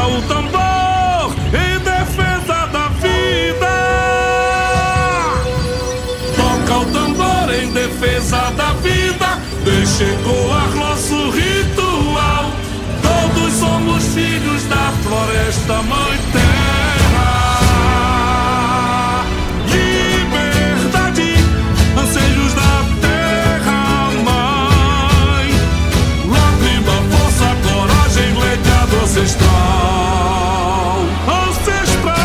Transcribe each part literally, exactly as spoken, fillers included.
Toca o tambor em defesa da vida. Toca o tambor em defesa da vida. Deixa ecoar nosso ritual. Todos somos filhos da floresta, mãe terra. Liberdade, anseios da terra, mãe. Lágrima, força, coragem, legado ancestral. Ancestral.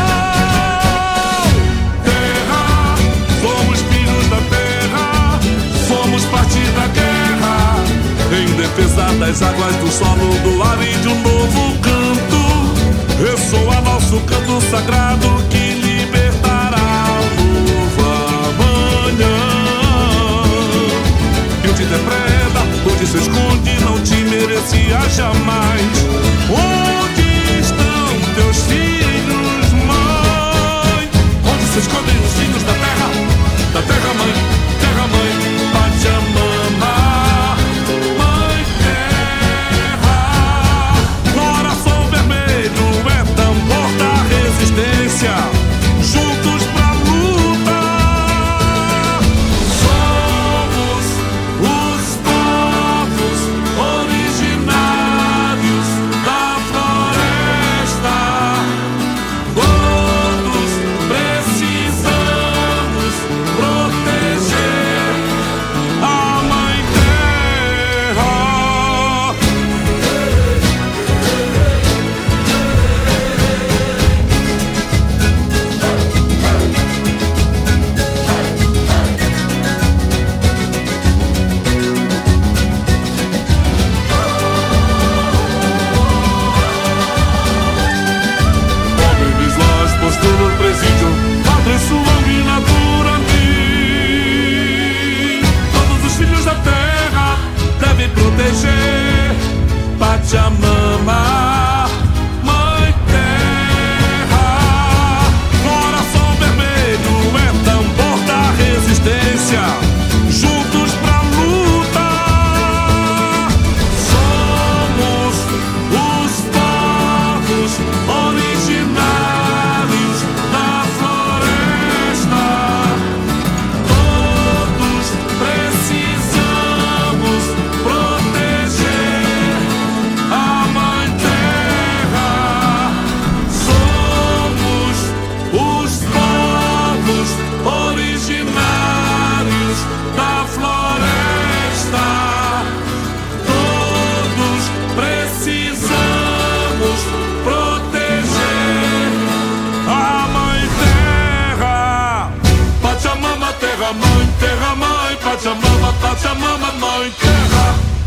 Terra, somos filhos da terra. Somos parte da guerra, em defesa das águas, do solo, do ar e de um novo canto. Ressoa nosso canto sagrado que libertará nova manhã. E onde depreda, onde se esconde, não te merecia jamais. Onde estão teus filhos, mãe? Onde se escondem os filhos da terra? Da terra, mãe, terra, mãe, Pachamama. Juntos pra luta, somos os povos originários da floresta. Todos precisamos proteger a mãe terra. No presídio, Padre Sulamina Durandi. Todos os filhos da terra devem proteger Pachamama, mãe terra. Coração vermelho é tambor da resistência. Juntos pra luta, somos os povos originários da floresta. Todos precisamos proteger a mãe terra. Somos os povos originários da floresta. Todos precisamos proteger a mãe terra. Pachamama, terra, mãe, terra, mãe. Pachamama, Pachamama, mãe, terra.